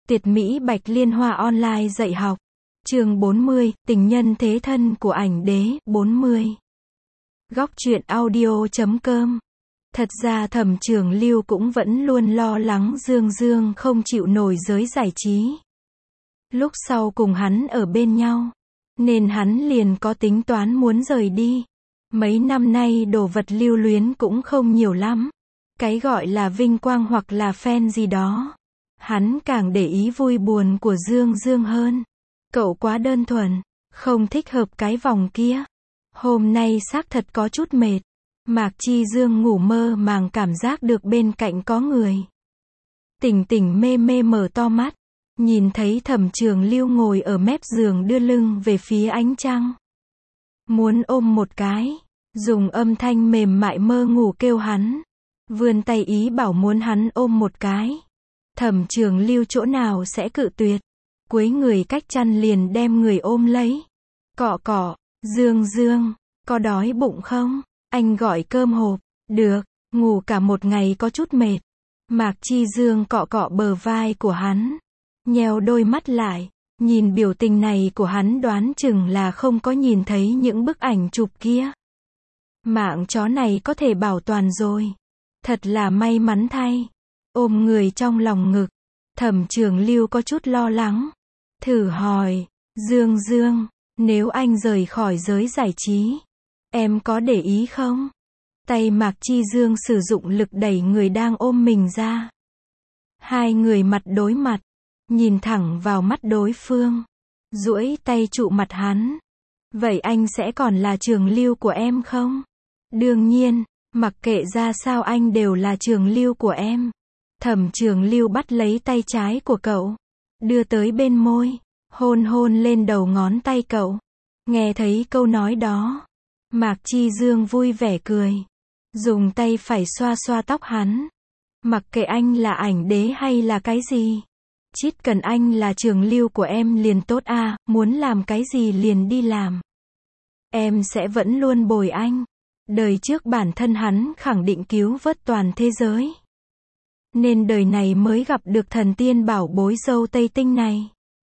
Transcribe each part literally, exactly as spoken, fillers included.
Tuyệt mỹ Bạch Liên Hoa online dạy học. Chương bốn mươi, tình nhân thế thân của ảnh đế, bốn mươi. Góc truyện audio chấm com. Thật ra Thẩm Trường Lưu cũng vẫn luôn lo lắng Dương Dương không chịu nổi giới giải trí. Lúc sau cùng hắn ở bên nhau, nên hắn liền có tính toán muốn rời đi. Mấy năm nay đồ vật lưu luyến cũng không nhiều lắm. Cái gọi là vinh quang hoặc là fan gì đó, hắn càng để ý vui buồn của Dương Dương hơn. Cậu quá đơn thuần, không thích hợp cái vòng kia. Hôm nay xác thật có chút mệt. Mạc Chi Dương ngủ mơ màng cảm giác được bên cạnh có người. Tỉnh tỉnh mê mê mở to mắt, nhìn thấy Thẩm Trường Lưu ngồi ở mép giường đưa lưng về phía ánh trăng. Muốn ôm một cái, dùng âm thanh mềm mại mơ ngủ kêu hắn. Vươn tay ý bảo muốn hắn ôm một cái. Thẩm Trường Lưu chỗ nào sẽ cự tuyệt. Cuối người cách chăn liền đem người ôm lấy. Cọ cọ, Dương Dương, có đói bụng không? Anh gọi cơm hộp. Được, ngủ cả một ngày có chút mệt. Mạc Chi Dương cọ cọ bờ vai của hắn, nheo đôi mắt lại, nhìn biểu tình này của hắn đoán chừng là không có nhìn thấy những bức ảnh chụp kia. Mạng chó này có thể bảo toàn rồi. Thật là may mắn thay. Ôm người trong lòng ngực, Thẩm Trường Lưu có chút lo lắng. Thử hỏi, Dương Dương, nếu anh rời khỏi giới giải trí, em có để ý không? Tay Mạc Chi Dương sử dụng lực đẩy người đang ôm mình ra. Hai người mặt đối mặt, nhìn thẳng vào mắt đối phương, duỗi tay trụ mặt hắn. Vậy anh sẽ còn là Trường Lưu của em không? Đương nhiên, mặc kệ ra sao anh đều là Trường Lưu của em. Thẩm Trường Lưu bắt lấy tay trái của cậu, đưa tới bên môi, hôn hôn lên đầu ngón tay cậu. Nghe thấy câu nói đó, Mạc Chi Dương vui vẻ cười, dùng tay phải xoa xoa tóc hắn. Mặc kệ anh là ảnh đế hay là cái gì, chỉ cần anh là Trường Lưu của em liền tốt a, à, muốn làm cái gì liền đi làm. Em sẽ vẫn luôn bồi anh. Đời trước bản thân hắn khẳng định cứu vớt toàn thế giới, nên đời này mới gặp được thần tiên bảo bối dâu Tây Tinh này.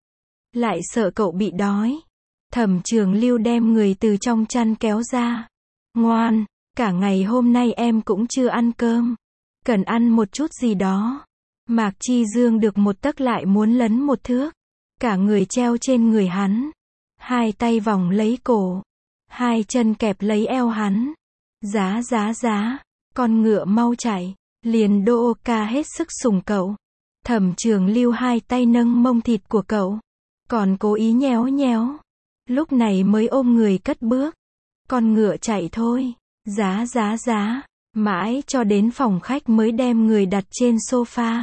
Lại sợ cậu bị đói. Thẩm Trường Lưu đem người từ trong chăn kéo ra. Ngoan, cả ngày hôm nay em cũng chưa ăn cơm. Cần ăn một chút gì đó. Mạc Chi Dương được một tấc lại muốn lấn một thước. Cả người treo trên người hắn. Hai tay vòng lấy cổ. Hai chân kẹp lấy eo hắn. Giá giá giá, con ngựa mau chạy. Liền đô ca hết sức sủng cậu. Thẩm Trường Lưu hai tay nâng mông thịt của cậu, còn cố ý nhéo nhéo. Lúc này mới ôm người cất bước. Con ngựa chạy thôi. Giá giá giá. Mãi cho đến phòng khách mới đem người đặt trên sofa.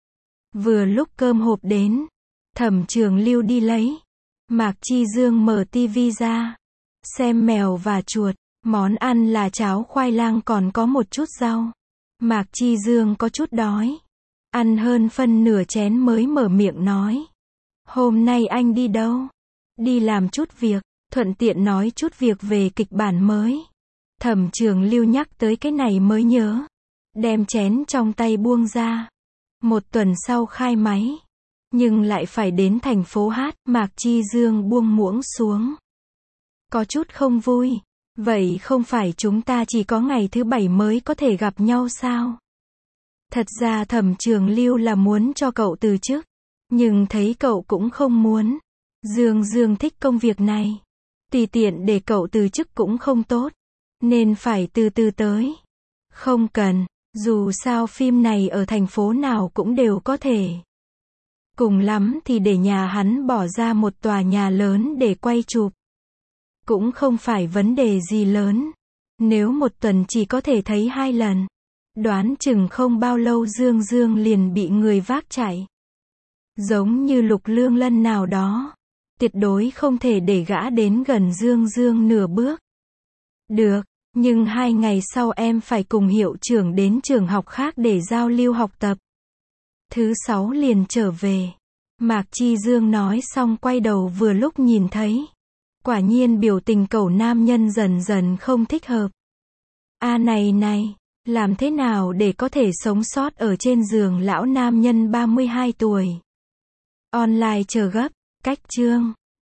Vừa lúc cơm hộp đến, Thẩm Trường Lưu đi lấy. Mạc Chi Dương mở tivi ra, xem mèo và chuột. Món ăn là cháo khoai lang còn có một chút rau. Mạc Chi Dương có chút đói. Ăn hơn phân nửa chén mới mở miệng nói. Hôm nay anh đi đâu? Đi làm chút việc, thuận tiện nói chút việc về kịch bản mới. Thẩm Trường Lưu nhắc tới cái này mới nhớ. Đem chén trong tay buông ra. Một tuần sau khai máy. Nhưng lại phải đến thành phố hát. Mạc Chi Dương buông muỗng xuống. Có chút không vui. Vậy không phải chúng ta chỉ có ngày thứ bảy mới có thể gặp nhau sao? Thật ra Thẩm Trường Lưu là muốn cho cậu từ chức, nhưng thấy cậu cũng không muốn. Dương Dương thích công việc này, tùy tiện để cậu từ chức cũng không tốt, nên phải từ từ tới. Không cần, dù sao phim này ở thành phố nào cũng đều có thể. Cùng lắm thì để nhà hắn bỏ ra một tòa nhà lớn để quay chụp. Cũng không phải vấn đề gì lớn. Nếu một tuần chỉ có thể thấy hai lần, đoán chừng không bao lâu Dương Dương liền bị người vác chạy. Giống như Lục Lương Lân nào đó. Tuyệt đối không thể để gã đến gần Dương Dương nửa bước. Được, nhưng hai ngày sau em phải cùng hiệu trưởng đến trường học khác để giao lưu học tập. Thứ sáu liền trở về. Mạc Chi Dương nói xong quay đầu vừa lúc nhìn thấy. Quả nhiên biểu tình cậu nam nhân dần dần không thích hợp. A à này này, làm thế nào để có thể sống sót ở trên giường lão nam nhân ba mươi hai tuổi? Online chờ gấp. Cách chương